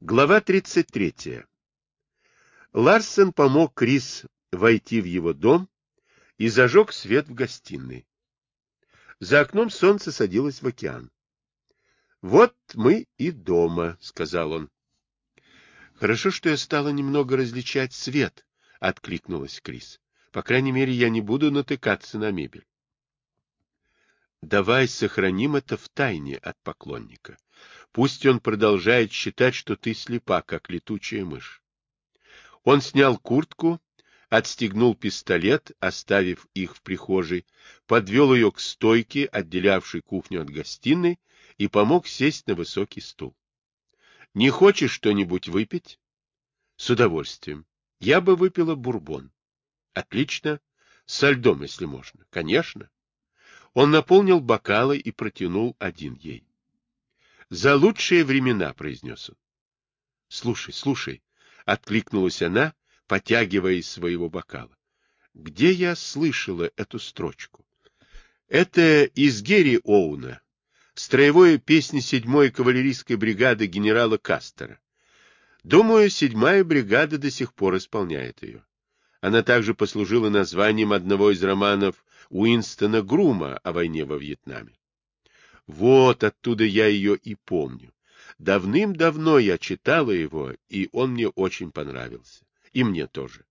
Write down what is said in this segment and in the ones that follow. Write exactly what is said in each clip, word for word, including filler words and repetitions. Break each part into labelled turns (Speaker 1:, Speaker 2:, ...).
Speaker 1: Глава тридцать третья. Ларсен помог Крис войти в его дом и зажег свет в гостиной. За окном солнце садилось в океан. «Вот мы и дома», — сказал он. «Хорошо, что я стала немного различать свет», — откликнулась Крис. «По крайней мере, я не буду натыкаться на мебель». «Давай сохраним это в тайне от поклонника. Пусть он продолжает считать, что ты слепа, как летучая мышь». Он снял куртку, отстегнул пистолет, оставив их в прихожей, подвел ее к стойке, отделявшей кухню от гостиной, и помог сесть на высокий стул. — Не хочешь что-нибудь выпить? — С удовольствием. Я бы выпила бурбон. — Отлично. Со льдом, если можно. — Конечно. Он наполнил бокалы и протянул один ей. — За лучшие времена, — произнес он. — Слушай, слушай, — откликнулась она, потягивая из своего бокала. — Где я слышала эту строчку? — Это из Герри Оуна, строевой песни седьмой кавалерийской бригады генерала Кастера. Думаю, седьмая бригада до сих пор исполняет ее. Она также послужила названием одного из романов Уинстона Грума о войне во Вьетнаме. Вот оттуда я ее и помню. Давным-давно я читала его, и он мне очень понравился. И мне тоже.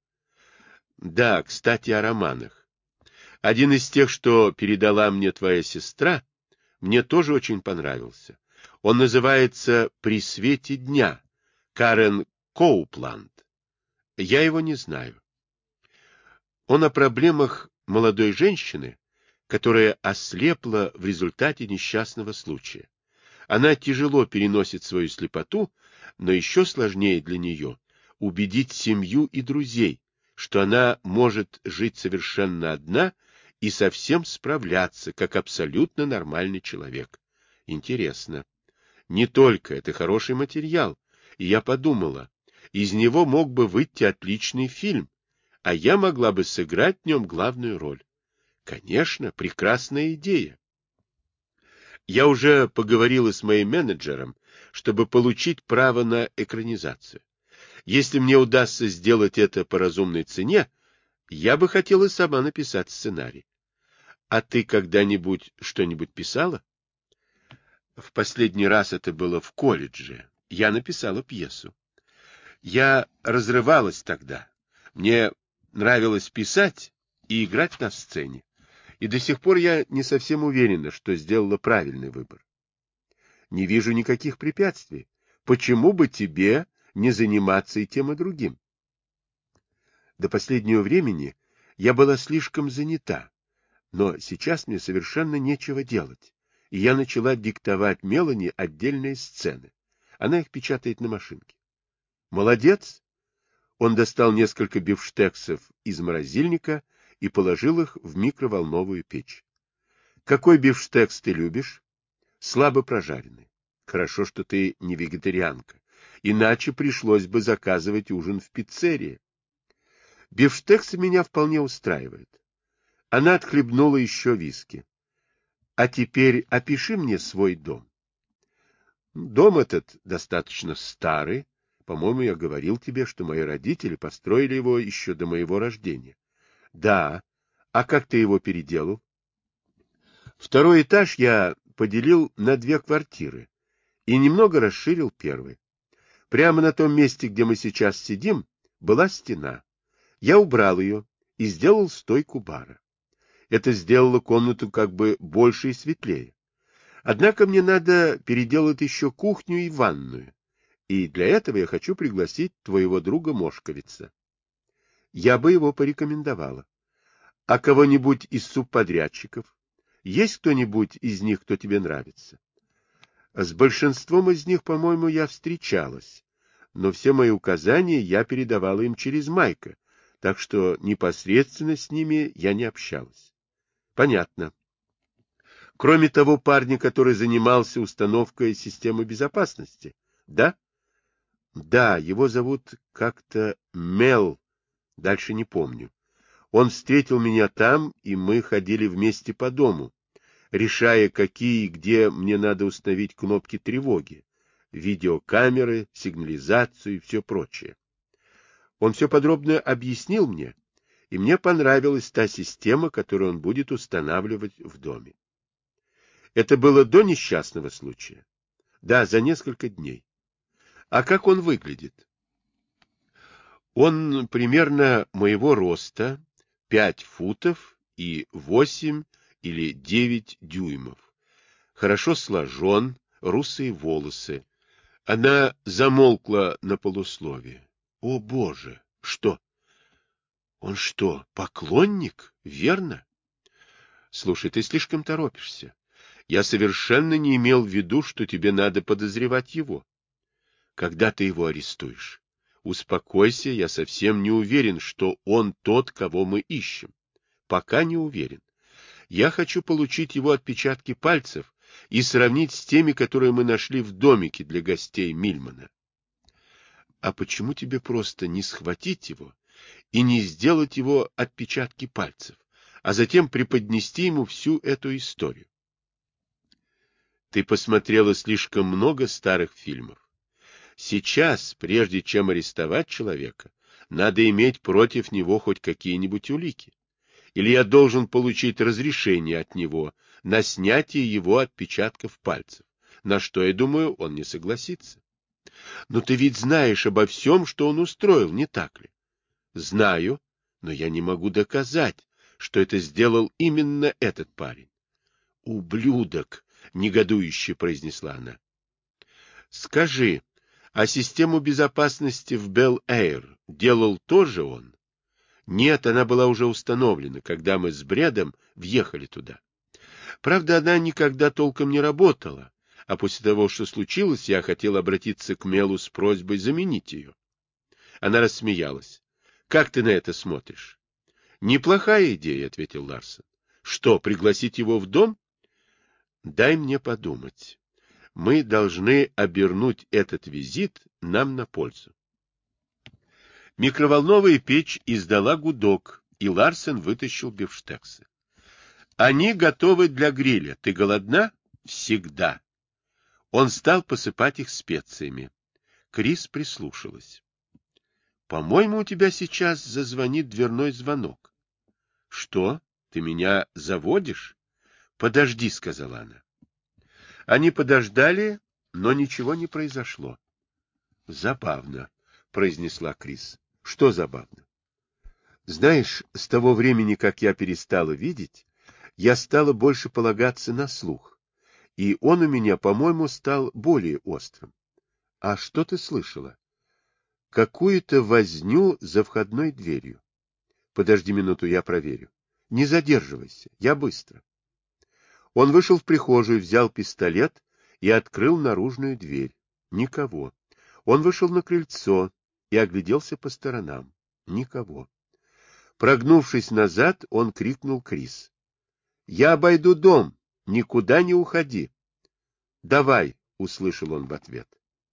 Speaker 1: Да, кстати, о романах. Один из тех, что передала мне твоя сестра, мне тоже очень понравился. Он называется «При свете дня», Карен Коупланд. Я его не знаю. Он о проблемах молодой женщины, которая ослепла в результате несчастного случая. Она тяжело переносит свою слепоту, но еще сложнее для нее убедить семью и друзей, что она может жить совершенно одна и совсем справляться, как абсолютно нормальный человек. Интересно. Не только, это хороший материал. И я подумала, из него мог бы выйти отличный фильм, а я могла бы сыграть в нем главную роль. Конечно, прекрасная идея. Я уже поговорила с моим менеджером, чтобы получить право на экранизацию. Если мне удастся сделать это по разумной цене, я бы хотела сама написать сценарий. А ты когда-нибудь что-нибудь писала? В последний раз это было в колледже. Я написала пьесу. Я разрывалась тогда. Мне нравилось писать и играть на сцене. И до сих пор я не совсем уверена, что сделала правильный выбор. Не вижу никаких препятствий. Почему бы тебе не заниматься и тем, и другим? До последнего времени я была слишком занята, но сейчас мне совершенно нечего делать, и я начала диктовать Мелани отдельные сцены. Она их печатает на машинке. Молодец! Он достал несколько бифштексов из морозильника и положил их в микроволновую печь. Какой бифштекс ты любишь? Слабо прожаренный. Хорошо, что ты не вегетарианка, иначе пришлось бы заказывать ужин в пиццерии. Бифштексы меня вполне устраивают. Она отхлебнула еще виски. А теперь опиши мне свой дом. Дом этот достаточно старый. По-моему, я говорил тебе, что мои родители построили его еще до моего рождения. Да. А как ты его переделал? Второй этаж я поделил на две квартиры и немного расширил первый. Прямо на том месте, где мы сейчас сидим, была стена. Я убрал ее и сделал стойку бара. Это сделало комнату как бы больше и светлее. Однако мне надо переделать еще кухню и ванную. И для этого я хочу пригласить твоего друга Мошковица. Я бы его порекомендовала. А кого-нибудь из субподрядчиков? Есть кто-нибудь из них, кто тебе нравится? С большинством из них, по-моему, я встречалась. Но все мои указания я передавала им через Майка, так что непосредственно с ними я не общалась. Понятно. Кроме того парня, который занимался установкой системы безопасности, да? Да, его зовут как-то Мел, дальше не помню. Он встретил меня там, и мы ходили вместе по дому, решая, какие и где мне надо установить кнопки тревоги. видеокамеры, сигнализацию и все прочее. Он все подробно объяснил мне, и мне понравилась та система, которую он будет устанавливать в доме. Это было до несчастного случая? Да, за несколько дней. А как он выглядит? Он примерно моего роста, пять футов и восемь или девять дюймов. Хорошо сложен, русые волосы. Она замолкла на полусловие. О, Боже! Что? Он что, поклонник? Верно? Слушай, ты слишком торопишься. Я совершенно не имел в виду, что тебе надо подозревать его. Когда ты его арестуешь? Успокойся, я совсем не уверен, что он тот, кого мы ищем. Пока не уверен. Я хочу получить его отпечатки пальцев и сравнить с теми, которые мы нашли в домике для гостей Мильмана. А почему тебе просто не схватить его и не сделать его отпечатки пальцев, а затем преподнести ему всю эту историю? Ты посмотрела слишком много старых фильмов. Сейчас, прежде чем арестовать человека, надо иметь против него хоть какие-нибудь улики. Или я должен получить разрешение от него на снятие его отпечатков пальцев, на что, я думаю, он не согласится. Но ты ведь знаешь обо всем, что он устроил, не так ли? Знаю, но я не могу доказать, что это сделал именно этот парень. Ублюдок, негодующе произнесла она. Скажи, а систему безопасности в Бел-Эйр делал тоже он? Нет, она была уже установлена, когда мы с Брэдом въехали туда. Правда, она никогда толком не работала, а после того, что случилось, я хотел обратиться к Мелу с просьбой заменить ее. Она рассмеялась. — Как ты на это смотришь? — Неплохая идея, — ответил Ларсон. — Что, пригласить его в дом? — Дай мне подумать. Мы должны обернуть этот визит нам на пользу. Микроволновая печь издала гудок, и Ларсен вытащил бифштексы. — Они готовы для гриля. Ты голодна? — Всегда. Он стал посыпать их специями. Крис прислушалась. — По-моему, у тебя сейчас зазвонит дверной звонок. — Что? Ты меня заводишь? — Подожди, — сказала она. Они подождали, но ничего не произошло. — Забавно, — произнесла Крис. — Что забавно? — Знаешь, с того времени, как я перестала видеть, я стала больше полагаться на слух, и он у меня, по-моему, стал более острым. — А что ты слышала? — Какую-то возню за входной дверью. — Подожди минуту, я проверю. — Не задерживайся, я быстро. Он вышел в прихожую, взял пистолет и открыл наружную дверь. Никого. Он вышел на крыльцо и огляделся по сторонам. Никого. Прогнувшись назад, он крикнул Крис. — Я обойду дом, никуда не уходи. — Давай, — услышал он в ответ.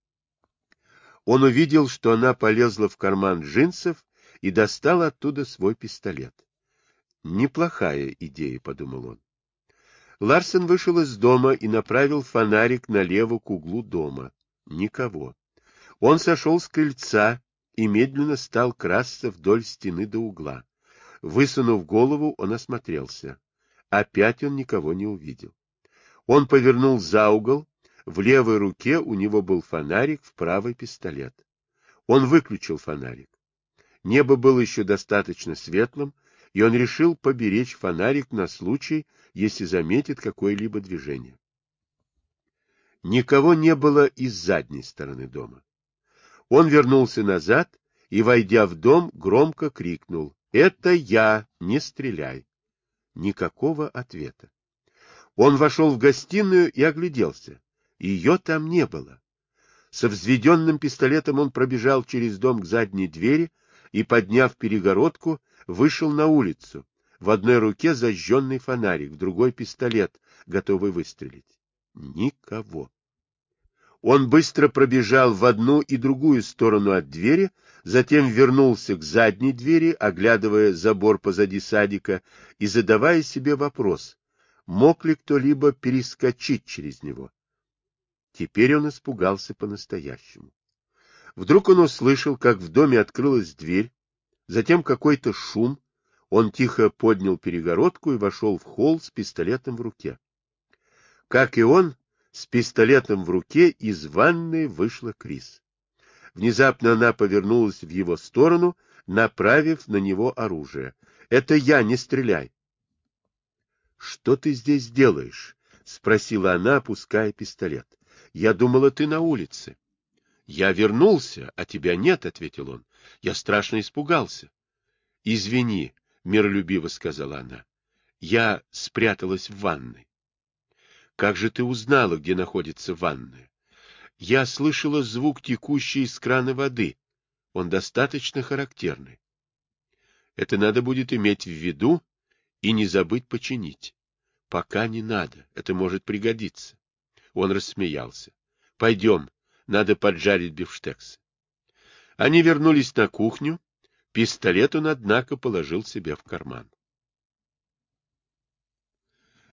Speaker 1: Он увидел, что она полезла в карман джинсов и достала оттуда свой пистолет. — Неплохая идея, — подумал он. Ларсен вышел из дома и направил фонарик налево к углу дома. Никого. Он сошел с крыльца и медленно стал красться вдоль стены до угла. Высунув голову, он осмотрелся. Опять он никого не увидел. Он повернул за угол. В левой руке у него был фонарик, в правой пистолет. Он выключил фонарик. Небо было еще достаточно светлым, и он решил поберечь фонарик на случай, если заметит какое-либо движение. Никого не было и с задней стороны дома. Он вернулся назад и, войдя в дом, громко крикнул: «Это я, не стреляй!» Никакого ответа. Он вошел в гостиную и огляделся. Ее там не было. Со взведенным пистолетом он пробежал через дом к задней двери и, подняв перегородку, вышел на улицу. В одной руке зажженный фонарик, в другой пистолет, готовый выстрелить. Никого. Он быстро пробежал в одну и другую сторону от двери, затем вернулся к задней двери, оглядывая забор позади садика и задавая себе вопрос, мог ли кто-либо перескочить через него. Теперь он испугался по-настоящему. Вдруг он услышал, как в доме открылась дверь, затем какой-то шум. Он тихо поднял перегородку и вошел в холл с пистолетом в руке. Как и он, с пистолетом в руке из ванной вышла Крис. Внезапно она повернулась в его сторону, направив на него оружие. — Это я, не стреляй! — Что ты здесь делаешь? — спросила она, опуская пистолет. — Я думала, ты на улице. — Я вернулся, а тебя нет, — ответил он. — Я страшно испугался. — Извини, — миролюбиво сказала она. — Я спряталась в ванной. — Как же ты узнала, где находится ванная? — Я слышала звук текущей из крана воды. Он достаточно характерный. Это надо будет иметь в виду и не забыть починить. Пока не надо, это может пригодиться. Он рассмеялся. — Пойдем, надо поджарить бифштексы. Они вернулись на кухню. Пистолет он, однако, положил себе в карман.